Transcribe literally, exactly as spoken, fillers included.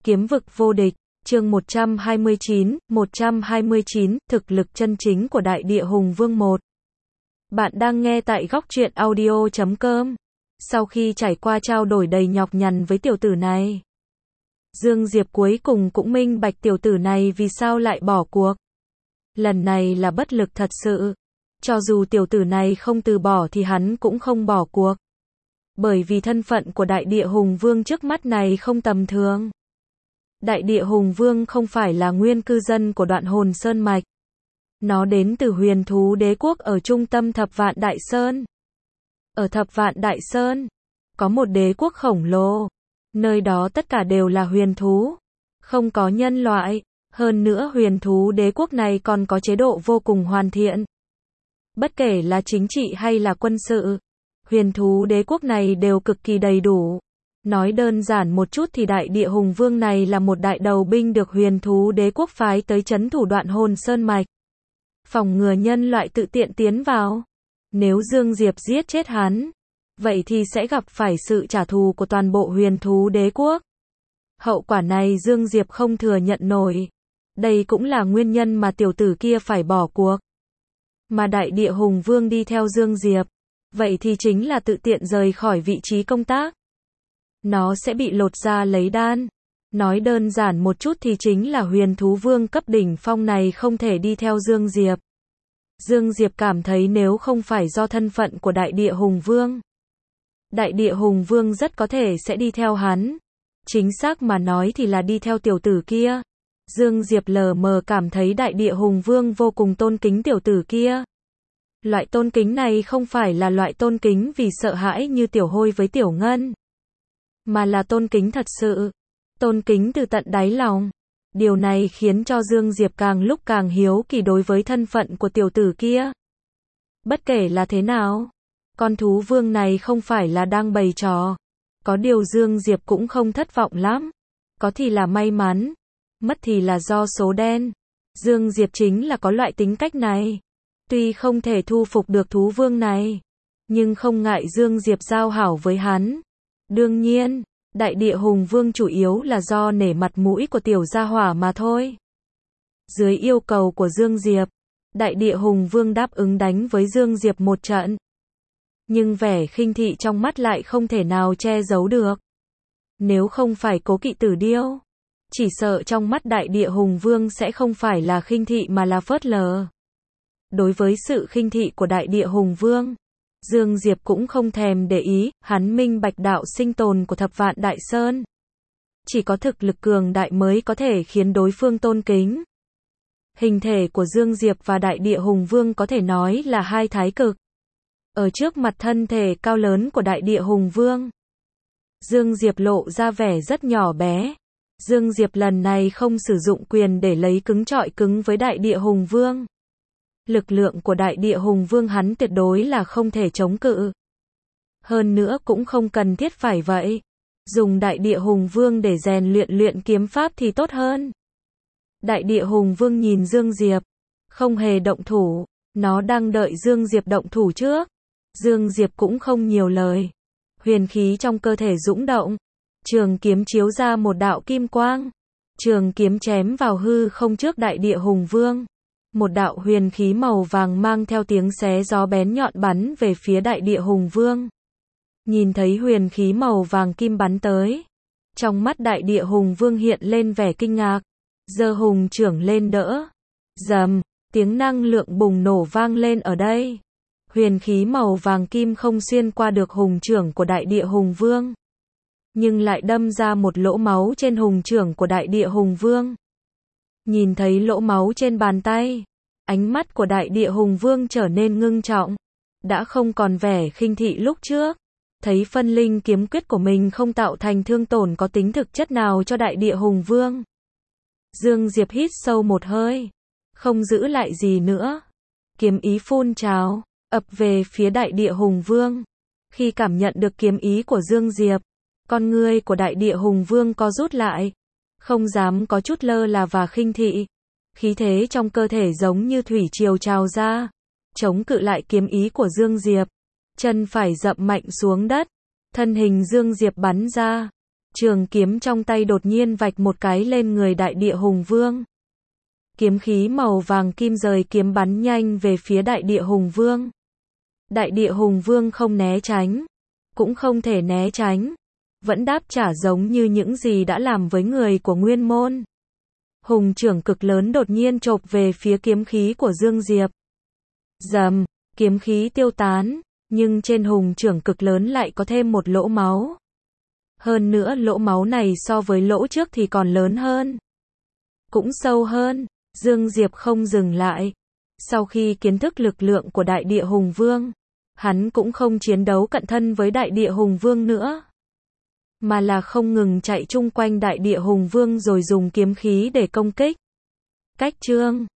Kiếm vực vô địch, chương một trăm hai mươi chín, một trăm hai mươi chín, thực lực chân chính của Đại Địa Hùng Vương một. Bạn đang nghe tại góc truyện audio chấm com. Sau khi trải qua trao đổi đầy nhọc nhằn với tiểu tử này, Dương Diệp cuối cùng cũng minh bạch tiểu tử này vì sao lại bỏ cuộc. Lần này là bất lực thật sự. Cho dù tiểu tử này không từ bỏ thì hắn cũng không bỏ cuộc. Bởi vì thân phận của Đại Địa Hùng Vương trước mắt này không tầm thường. Đại Địa Hùng Vương không phải là nguyên cư dân của Đoạn Hồn Sơn Mạch. Nó đến từ huyền thú đế quốc ở trung tâm Thập Vạn Đại Sơn. Ở Thập Vạn Đại Sơn, có một đế quốc khổng lồ. Nơi đó tất cả đều là huyền thú. Không có nhân loại. Hơn nữa huyền thú đế quốc này còn có chế độ vô cùng hoàn thiện. Bất kể là chính trị hay là quân sự, huyền thú đế quốc này đều cực kỳ đầy đủ. Nói đơn giản một chút thì Đại Địa Hùng Vương này là một đại đầu binh được huyền thú đế quốc phái tới trấn thủ Đoạn Hồn Sơn Mạch. Phòng ngừa nhân loại tự tiện tiến vào. Nếu Dương Diệp giết chết hắn, vậy thì sẽ gặp phải sự trả thù của toàn bộ huyền thú đế quốc. Hậu quả này Dương Diệp không thừa nhận nổi. Đây cũng là nguyên nhân mà tiểu tử kia phải bỏ cuộc. Mà Đại Địa Hùng Vương đi theo Dương Diệp, vậy thì chính là tự tiện rời khỏi vị trí công tác. Nó sẽ bị lột ra lấy đan. Nói đơn giản một chút thì chính là huyền thú vương cấp đỉnh phong này không thể đi theo Dương Diệp. Dương Diệp cảm thấy nếu không phải do thân phận của Đại Địa Hùng Vương, Đại Địa Hùng Vương rất có thể sẽ đi theo hắn. Chính xác mà nói thì là đi theo tiểu tử kia. Dương Diệp lờ mờ cảm thấy Đại Địa Hùng Vương vô cùng tôn kính tiểu tử kia. Loại tôn kính này không phải là loại tôn kính vì sợ hãi như Tiểu Hôi với Tiểu Ngân, mà là tôn kính thật sự. Tôn kính từ tận đáy lòng. Điều này khiến cho Dương Diệp càng lúc càng hiếu kỳ đối với thân phận của tiểu tử kia. Bất kể là thế nào, con thú vương này không phải là đang bày trò. Có điều Dương Diệp cũng không thất vọng lắm. Có thì là may mắn, mất thì là do số đen. Dương Diệp chính là có loại tính cách này. Tuy không thể thu phục được thú vương này, nhưng không ngại Dương Diệp giao hảo với hắn. Đương nhiên, Đại Địa Hùng Vương chủ yếu là do nể mặt mũi của tiểu gia hỏa mà thôi. Dưới yêu cầu của Dương Diệp, Đại Địa Hùng Vương đáp ứng đánh với Dương Diệp một trận. Nhưng vẻ khinh thị trong mắt lại không thể nào che giấu được. Nếu không phải Cố Kỵ Tử Điêu, chỉ sợ trong mắt Đại Địa Hùng Vương sẽ không phải là khinh thị mà là phớt lờ. Đối với sự khinh thị của Đại Địa Hùng Vương, Dương Diệp cũng không thèm để ý. Hắn minh bạch đạo sinh tồn của Thập Vạn Đại Sơn. Chỉ có thực lực cường đại mới có thể khiến đối phương tôn kính. Hình thể của Dương Diệp và Đại Địa Hùng Vương có thể nói là hai thái cực. Ở trước mặt thân thể cao lớn của Đại Địa Hùng Vương, Dương Diệp lộ ra vẻ rất nhỏ bé. Dương Diệp lần này không sử dụng quyền để lấy cứng chọi cứng với Đại Địa Hùng Vương. Lực lượng của Đại Địa Hùng Vương hắn tuyệt đối là không thể chống cự. Hơn nữa cũng không cần thiết phải vậy. Dùng Đại Địa Hùng Vương để rèn luyện luyện kiếm pháp thì tốt hơn. Đại Địa Hùng Vương nhìn Dương Diệp, không hề động thủ. Nó đang đợi Dương Diệp động thủ trước. Dương Diệp cũng không nhiều lời. Huyền khí trong cơ thể dũng động. Trường kiếm chiếu ra một đạo kim quang. Trường kiếm chém vào hư không trước Đại Địa Hùng Vương. Một đạo huyền khí màu vàng mang theo tiếng xé gió bén nhọn bắn về phía Đại Địa Hùng Vương. Nhìn thấy huyền khí màu vàng kim bắn tới, trong mắt Đại Địa Hùng Vương hiện lên vẻ kinh ngạc. Giơ hùng chưởng lên đỡ. Rầm, tiếng năng lượng bùng nổ vang lên ở đây. Huyền khí màu vàng kim không xuyên qua được hùng chưởng của Đại Địa Hùng Vương, nhưng lại đâm ra một lỗ máu trên hùng chưởng của Đại Địa Hùng Vương. Nhìn thấy lỗ máu trên bàn tay, ánh mắt của Đại Địa Hùng Vương trở nên ngưng trọng. Đã không còn vẻ khinh thị lúc trước. Thấy phân linh kiếm quyết của mình không tạo thành thương tổn có tính thực chất nào cho Đại Địa Hùng Vương, Dương Diệp hít sâu một hơi, không giữ lại gì nữa. Kiếm ý phun trào, ập về phía Đại Địa Hùng Vương. Khi cảm nhận được kiếm ý của Dương Diệp, con ngươi của Đại Địa Hùng Vương co rút lại. Không dám có chút lơ là và khinh thị. Khí thế trong cơ thể giống như thủy triều trào ra, chống cự lại kiếm ý của Dương Diệp. Chân phải dậm mạnh xuống đất, thân hình Dương Diệp bắn ra, Trường kiếm trong tay đột nhiên vạch một cái lên người đại địa hùng vương. Kiếm khí màu vàng kim rời kiếm bắn nhanh về phía đại địa hùng vương. Đại địa hùng vương không né tránh, cũng không thể né tránh, vẫn đáp trả giống như những gì đã làm với người của Nguyên Môn. Hùng trưởng cực lớn đột nhiên chộp về phía kiếm khí của Dương Diệp. Rầm, kiếm khí tiêu tán, nhưng trên hùng trưởng cực lớn lại có thêm một lỗ máu. Hơn nữa lỗ máu này so với lỗ trước thì còn lớn hơn, cũng sâu hơn. Dương Diệp không dừng lại. Sau khi kiến thức lực lượng của đại địa hùng vương, hắn cũng không chiến đấu cận thân với đại địa hùng vương nữa, mà là không ngừng chạy chung quanh đại địa hùng vương rồi dùng kiếm khí để công kích. Cách chương